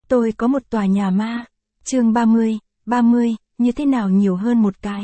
Tôi có một tòa nhà ma. Chương 30, như thế nào nhiều hơn một cái.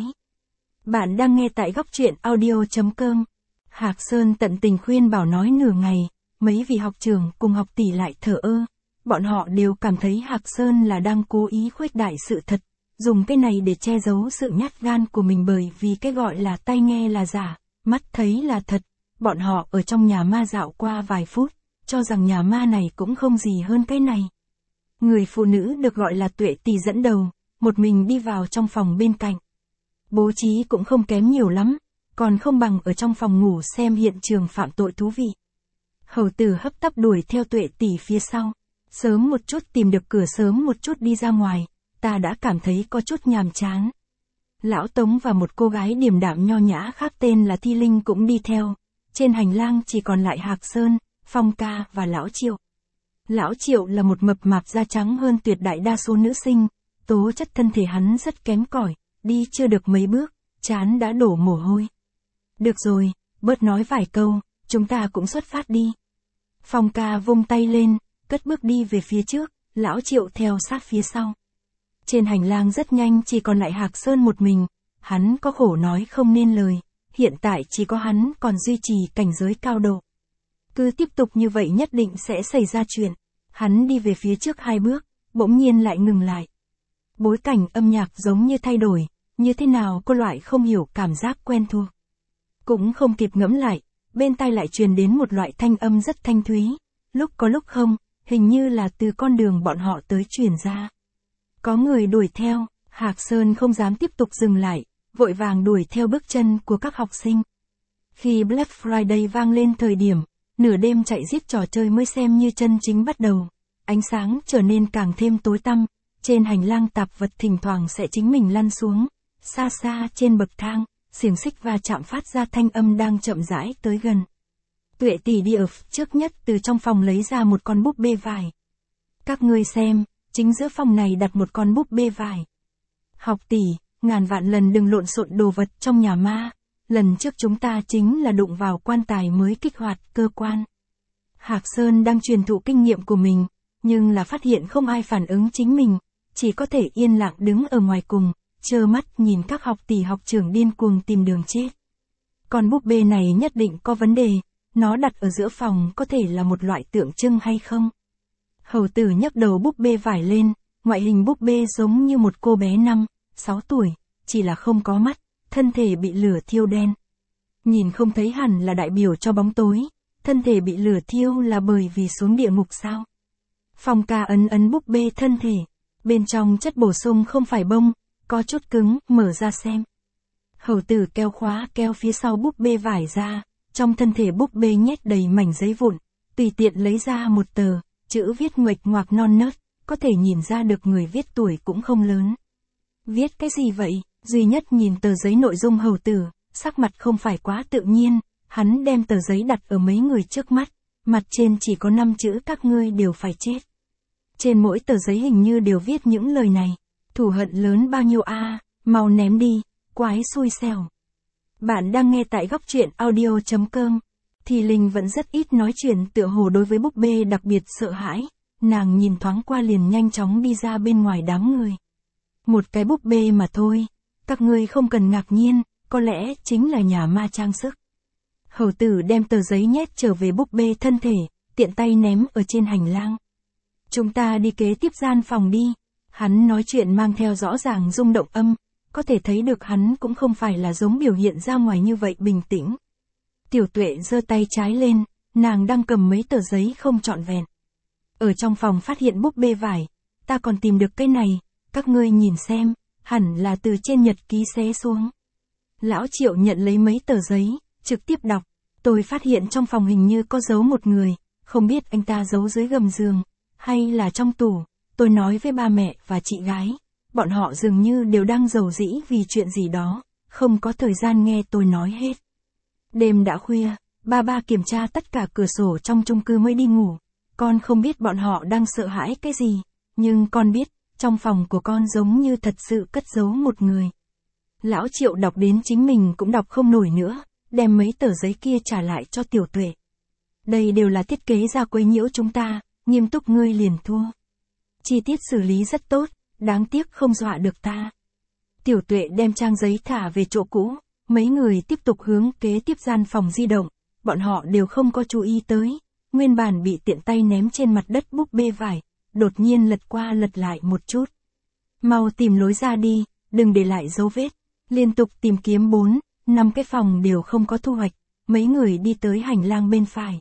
Bạn đang nghe tại góc truyện audio.com. Hạc Sơn tận tình khuyên bảo nói nửa ngày, mấy vị học trưởng cùng học tỷ lại thờ ơ. Bọn họ đều cảm thấy Hạc Sơn là đang cố ý khuếch đại sự thật, dùng cái này để che giấu sự nhát gan của mình, bởi vì cái gọi là tai nghe là giả, mắt thấy là thật. Bọn họ ở trong nhà ma dạo qua vài phút, cho rằng nhà ma này cũng không gì hơn cái này. Người phụ nữ được gọi là Tuệ Tỷ dẫn đầu, một mình đi vào trong phòng bên cạnh. Bố trí cũng không kém nhiều lắm, còn không bằng ở trong phòng ngủ xem hiện trường phạm tội thú vị. Hầu tử hấp tấp đuổi theo Tuệ Tỷ phía sau. Sớm một chút tìm được cửa, sớm một chút đi ra ngoài, ta đã cảm thấy có chút nhàm chán. Lão Tống và một cô gái điềm đạm nho nhã khác tên là Thi Linh cũng đi theo. Trên hành lang chỉ còn lại Hạc Sơn, Phong Ca và Lão Triệu. Lão Triệu là một mập mạp da trắng hơn tuyệt đại đa số nữ sinh, tố chất thân thể hắn rất kém cỏi, đi chưa được mấy bước, trán đã đổ mồ hôi. Được rồi, bớt nói vài câu, chúng ta cũng xuất phát đi. Phong Ca vung tay lên, cất bước đi về phía trước, Lão Triệu theo sát phía sau. Trên hành lang rất nhanh chỉ còn lại Hạc Sơn một mình, hắn có khổ nói không nên lời, hiện tại chỉ có hắn còn duy trì cảnh giới cao độ. Cứ tiếp tục như vậy nhất định sẽ xảy ra chuyện. Hắn đi về phía trước 2 bước, bỗng nhiên lại ngừng lại. Bối cảnh âm nhạc giống như thay đổi, như thế nào cô loại không hiểu cảm giác quen thuộc. Cũng không kịp ngẫm lại, bên tai lại truyền đến một loại thanh âm rất thanh thúy, lúc có lúc không, hình như là từ con đường bọn họ tới truyền ra. Có người đuổi theo, Hạc Sơn không dám tiếp tục dừng lại, vội vàng đuổi theo bước chân của các học sinh. Khi Black Friday vang lên thời điểm, nửa đêm chạy giết trò chơi mới xem như chân chính bắt đầu. Ánh sáng trở nên càng thêm tối tăm, trên hành lang tạp vật thỉnh thoảng sẽ chính mình lăn xuống. Xa xa trên bậc thang, xiềng xích va chạm phát ra thanh âm đang chậm rãi tới gần. Tuệ Tỷ đi ở trước nhất từ trong phòng lấy ra một con búp bê vải. Các ngươi xem, chính giữa phòng này đặt một con búp bê vải. Học tỷ, ngàn vạn lần đừng lộn xộn đồ vật trong nhà ma. Lần trước chúng ta chính là đụng vào quan tài mới kích hoạt cơ quan. Hạc Sơn đang truyền thụ kinh nghiệm của mình, nhưng là phát hiện không ai phản ứng chính mình, chỉ có thể yên lặng đứng ở ngoài cùng, trơ mắt nhìn các học tỷ học trưởng điên cuồng tìm đường chết. Con búp bê này nhất định có vấn đề, nó đặt ở giữa phòng có thể là một loại tượng trưng hay không? Hầu tử nhấc đầu búp bê vải lên, ngoại hình búp bê giống như một cô bé 5-6 tuổi, chỉ là không có mắt, thân thể bị lửa thiêu đen. Nhìn không thấy hẳn là đại biểu cho bóng tối, thân thể bị lửa thiêu là bởi vì xuống địa ngục sao? Phong Ca ấn búp bê thân thể, bên trong chất bổ sung không phải bông, có chút cứng, mở ra xem. Hầu tử kéo khóa kéo phía sau búp bê vải ra, trong thân thể búp bê nhét đầy mảnh giấy vụn, tùy tiện lấy ra một tờ, chữ viết nguệch ngoạc non nớt, có thể nhìn ra được người viết tuổi cũng không lớn. Viết cái gì vậy? Duy nhất nhìn tờ giấy nội dung hầu tử, sắc mặt không phải quá tự nhiên, hắn đem tờ giấy đặt ở mấy người trước mắt, mặt trên chỉ có 5 chữ các ngươi đều phải chết. Trên mỗi tờ giấy hình như đều viết những lời này, thù hận lớn bao nhiêu a, mau ném đi, quái xui xẻo. Bạn đang nghe tại góc truyện audio.com. Thì Linh vẫn rất ít nói chuyện, tựa hồ đối với búp bê đặc biệt sợ hãi, nàng nhìn thoáng qua liền nhanh chóng đi ra bên ngoài đám người. Một cái búp bê mà thôi. Các ngươi không cần ngạc nhiên, có lẽ chính là nhà ma trang sức. Hầu tử đem tờ giấy nhét trở về búp bê thân thể, tiện tay ném ở trên hành lang. Chúng ta đi kế tiếp gian phòng đi. Hắn nói chuyện mang theo rõ ràng rung động âm, có thể thấy được hắn cũng không phải là giống biểu hiện ra ngoài như vậy bình tĩnh. Tiểu Tuệ giơ tay trái lên, nàng đang cầm mấy tờ giấy không trọn vẹn. Ở trong phòng phát hiện búp bê vải, ta còn tìm được cái này, các ngươi nhìn xem. Hẳn là từ trên nhật ký xé xuống. Lão Triệu nhận lấy mấy tờ giấy, trực tiếp đọc. Tôi phát hiện trong phòng hình như có giấu một người, không biết anh ta giấu dưới gầm giường, hay là trong tủ. Tôi nói với ba mẹ và chị gái, bọn họ dường như đều đang rầu rĩ vì chuyện gì đó, không có thời gian nghe tôi nói hết. Đêm đã khuya, ba kiểm tra tất cả cửa sổ trong chung cư mới đi ngủ. Con không biết bọn họ đang sợ hãi cái gì, nhưng con biết, trong phòng của con giống như thật sự cất giấu một người. Lão Triệu đọc đến chính mình cũng đọc không nổi nữa, đem mấy tờ giấy kia trả lại cho Tiểu Tuệ. Đây đều là thiết kế ra quấy nhiễu chúng ta, nghiêm túc ngươi liền thua. Chi tiết xử lý rất tốt, đáng tiếc không dọa được ta. Tiểu Tuệ đem trang giấy thả về chỗ cũ, mấy người tiếp tục hướng kế tiếp gian phòng di động, bọn họ đều không có chú ý tới, nguyên bản bị tiện tay ném trên mặt đất búp bê vải, đột nhiên lật qua lật lại một chút. Mau tìm lối ra đi, đừng để lại dấu vết. Liên tục tìm kiếm 4-5 cái phòng đều không có thu hoạch, mấy người đi tới hành lang bên phải.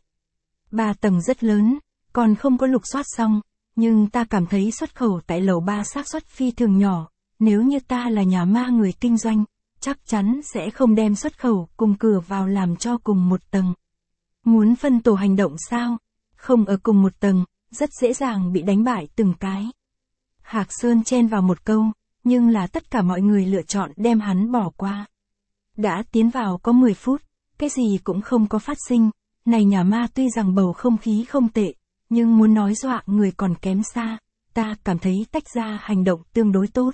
3 tầng rất lớn, còn không có lục soát xong, nhưng ta cảm thấy xuất khẩu tại lầu 3 xác suất phi thường nhỏ, nếu như ta là nhà ma người kinh doanh, chắc chắn sẽ không đem xuất khẩu cùng cửa vào làm cho cùng một tầng. Muốn phân tổ hành động sao? Không ở cùng một tầng, rất dễ dàng bị đánh bại từng cái. Hạc Sơn chen vào một câu, nhưng là tất cả mọi người lựa chọn đem hắn bỏ qua. Đã tiến vào có 10 phút, cái gì cũng không có phát sinh, này nhà ma tuy rằng bầu không khí không tệ, nhưng muốn nói dọa người còn kém xa, ta cảm thấy tách ra hành động tương đối tốt.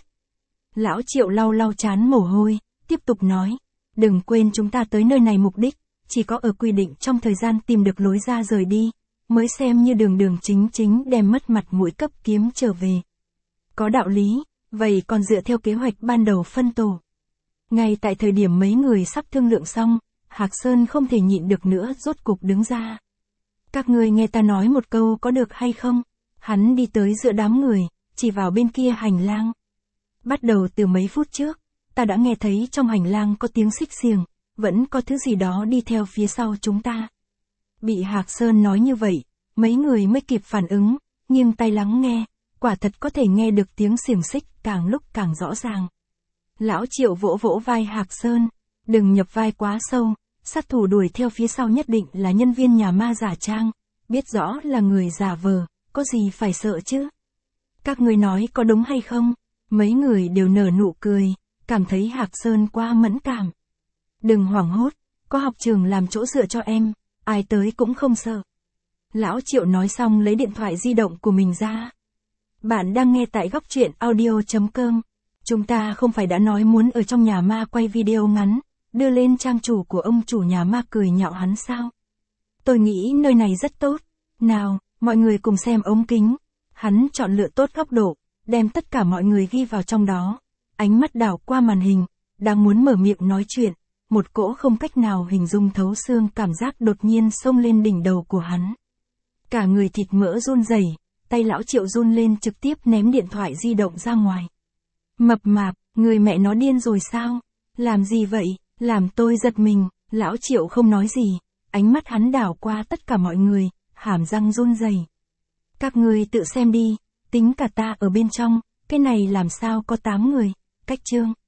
Lão Triệu lau lau trán mồ hôi, tiếp tục nói, đừng quên chúng ta tới nơi này mục đích, chỉ có ở quy định trong thời gian tìm được lối ra rời đi, mới xem như đường chính đem mất mặt mũi cấp kiếm trở về. Có đạo lý, vậy còn dựa theo kế hoạch ban đầu phân tổ. Ngay tại thời điểm mấy người sắp thương lượng xong, Hạc Sơn không thể nhịn được nữa rốt cục đứng ra. Các ngươi nghe ta nói một câu có được hay không? Hắn đi tới giữa đám người, chỉ vào bên kia hành lang. Bắt đầu từ mấy phút trước, ta đã nghe thấy trong hành lang có tiếng xích xiềng, vẫn có thứ gì đó đi theo phía sau chúng ta. Bị Hạc Sơn nói như vậy, mấy người mới kịp phản ứng, nghiêng tai lắng nghe, quả thật có thể nghe được tiếng xiềng xích càng lúc càng rõ ràng. Lão Triệu vỗ vỗ vai Hạc Sơn, đừng nhập vai quá sâu, sát thủ đuổi theo phía sau nhất định là nhân viên nhà ma giả trang, biết rõ là người giả vờ, có gì phải sợ chứ? Các ngươi nói có đúng hay không? Mấy người đều nở nụ cười, cảm thấy Hạc Sơn quá mẫn cảm. Đừng hoảng hốt, có học trường làm chỗ dựa cho em, ai tới cũng không sợ. Lão Triệu nói xong lấy điện thoại di động của mình ra. Bạn đang nghe tại góc truyện audio.com. Chúng ta không phải đã nói muốn ở trong nhà ma quay video ngắn, đưa lên trang chủ của ông chủ nhà ma cười nhạo hắn sao? Tôi nghĩ nơi này rất tốt. Nào, mọi người cùng xem ống kính. Hắn chọn lựa tốt góc độ, đem tất cả mọi người ghi vào trong đó. Ánh mắt đảo qua màn hình, đang muốn mở miệng nói chuyện, một cỗ không cách nào hình dung thấu xương cảm giác đột nhiên xông lên đỉnh đầu của hắn. Cả người thịt mỡ run rẩy, tay lão Triệu run lên trực tiếp ném điện thoại di động ra ngoài. Mập mạp, người mẹ nó điên rồi sao? Làm gì vậy? Làm tôi giật mình. Lão Triệu không nói gì, ánh mắt hắn đảo qua tất cả mọi người, hàm răng run rẩy. Các ngươi tự xem đi, tính cả ta ở bên trong, cái này làm sao có 8 người, cách chương.